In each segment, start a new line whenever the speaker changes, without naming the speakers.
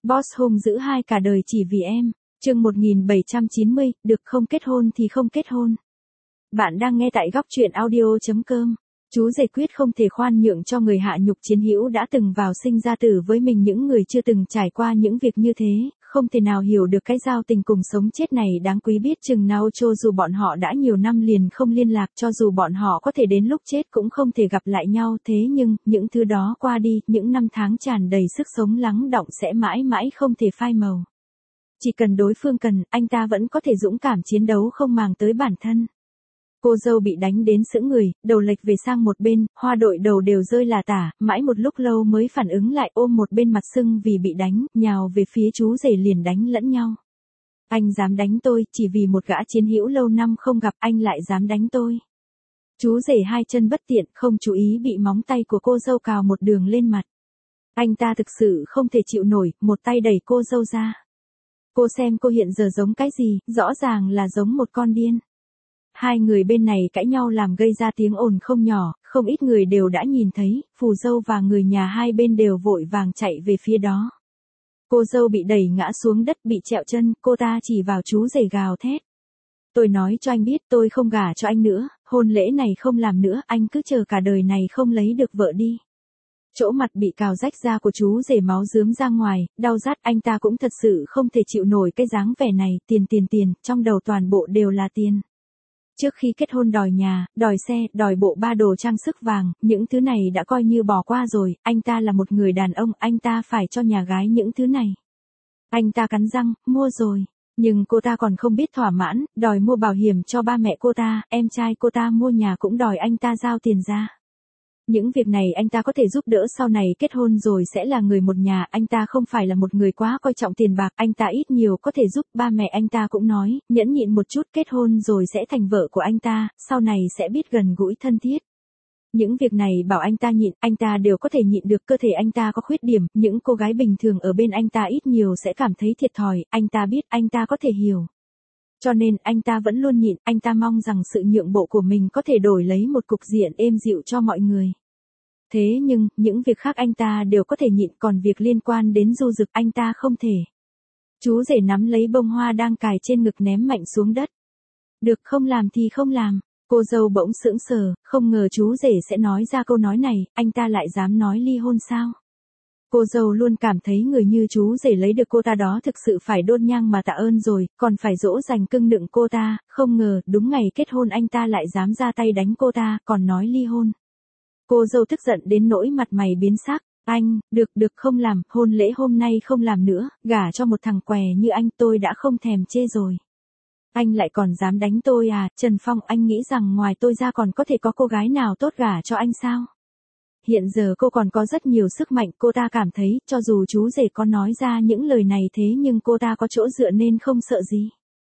Boss hung dữ hai cả đời chỉ vì em. Chương 1790, được không kết hôn thì không kết hôn. Bạn đang nghe tại góc truyện audio.com. Chú rể quyết không thể khoan nhượng cho người hạ nhục chiến hữu đã từng vào sinh ra tử với mình. Những người chưa từng trải qua những việc như thế, không thể nào hiểu được cái giao tình cùng sống chết này đáng quý biết chừng nào. Cho dù bọn họ đã nhiều năm liền không liên lạc, cho dù bọn họ có thể đến lúc chết cũng không thể gặp lại nhau, thế nhưng, những thứ đó qua đi, những năm tháng tràn đầy sức sống lắng đọng sẽ mãi mãi không thể phai màu. Chỉ cần đối phương cần, anh ta vẫn có thể dũng cảm chiến đấu không màng tới bản thân. Cô dâu bị đánh đến sững người, đầu lệch về sang một bên, hoa đội đầu đều rơi là tả, mãi một lúc lâu mới phản ứng lại, ôm một bên mặt sưng vì bị đánh, nhào về phía chú rể liền đánh lẫn nhau. Anh dám đánh tôi, chỉ vì một gã chiến hữu lâu năm không gặp, anh lại dám đánh tôi. Chú rể hai chân bất tiện, không chú ý bị móng tay của cô dâu cào một đường lên mặt. Anh ta thực sự không thể chịu nổi, một tay đẩy cô dâu ra. Cô xem cô hiện giờ giống cái gì, rõ ràng là giống một con điên. Hai người bên này cãi nhau làm gây ra tiếng ồn không nhỏ, không ít người đều đã nhìn thấy, phù dâu và người nhà hai bên đều vội vàng chạy về phía đó. Cô dâu bị đẩy ngã xuống đất bị trẹo chân, cô ta chỉ vào chú rể gào thét. Tôi nói cho anh biết tôi không gả cho anh nữa, hôn lễ này không làm nữa, anh cứ chờ cả đời này không lấy được vợ đi. Chỗ mặt bị cào rách ra của chú rể máu rướm ra ngoài, đau rát, anh ta cũng thật sự không thể chịu nổi cái dáng vẻ này, tiền, trong đầu toàn bộ đều là tiền. Trước khi kết hôn đòi nhà, đòi xe, đòi bộ ba đồ trang sức vàng, những thứ này đã coi như bỏ qua rồi, anh ta là một người đàn ông, anh ta phải cho nhà gái những thứ này. Anh ta cắn răng, mua rồi. Nhưng cô ta còn không biết thỏa mãn, đòi mua bảo hiểm cho ba mẹ cô ta, em trai cô ta mua nhà cũng đòi anh ta giao tiền ra. Những việc này anh ta có thể giúp đỡ sau này kết hôn rồi sẽ là người một nhà, anh ta không phải là một người quá coi trọng tiền bạc, anh ta ít nhiều có thể giúp. Ba mẹ anh ta cũng nói, nhẫn nhịn một chút, kết hôn rồi sẽ thành vợ của anh ta, sau này sẽ biết gần gũi thân thiết. Những việc này bảo anh ta nhịn, anh ta đều có thể nhịn được. Cơ thể anh ta có khuyết điểm, những cô gái bình thường ở bên anh ta ít nhiều sẽ cảm thấy thiệt thòi, anh ta biết, anh ta có thể hiểu. Cho nên anh ta vẫn luôn nhịn, anh ta mong rằng sự nhượng bộ của mình có thể đổi lấy một cục diện êm dịu cho mọi người. Thế nhưng, những việc khác anh ta đều có thể nhịn, còn việc liên quan đến du dực anh ta không thể. Chú rể nắm lấy bông hoa đang cài trên ngực ném mạnh xuống đất. Được, không làm thì không làm. Cô dâu bỗng sững sờ, không ngờ chú rể sẽ nói ra câu nói này, anh ta lại dám nói ly hôn sao? Cô dâu luôn cảm thấy người như chú rể lấy được cô ta đó thực sự phải đôn nhang mà tạ ơn rồi, còn phải dỗ dành cưng nựng cô ta, không ngờ, đúng ngày kết hôn anh ta lại dám ra tay đánh cô ta, còn nói ly hôn. Cô dâu tức giận đến nỗi mặt mày biến sắc, anh, được không làm, hôn lễ hôm nay không làm nữa, gả cho một thằng què như anh tôi đã không thèm chê rồi. Anh lại còn dám đánh tôi à, Trần Phong, anh nghĩ rằng ngoài tôi ra còn có thể có cô gái nào tốt gả cho anh sao? Hiện giờ cô còn có rất nhiều sức mạnh, cô ta cảm thấy, cho dù chú rể có nói ra những lời này thế nhưng cô ta có chỗ dựa nên không sợ gì.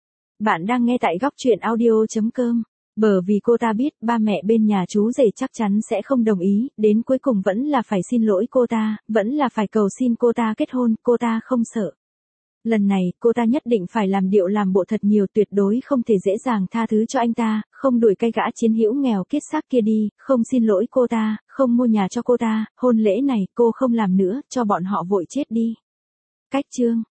Bạn đang nghe tại góc truyện audio.com. Bởi vì cô ta biết ba mẹ bên nhà chú rể chắc chắn sẽ không đồng ý, đến cuối cùng vẫn là phải xin lỗi cô ta, vẫn là phải cầu xin cô ta kết hôn, cô ta không sợ. Lần này, cô ta nhất định phải làm điệu làm bộ thật nhiều, tuyệt đối không thể dễ dàng tha thứ cho anh ta, không đuổi cái gã chiến hữu nghèo kiết xác kia đi, không xin lỗi cô ta, không mua nhà cho cô ta, hôn lễ này cô không làm nữa, cho bọn họ vội chết đi. Cách chương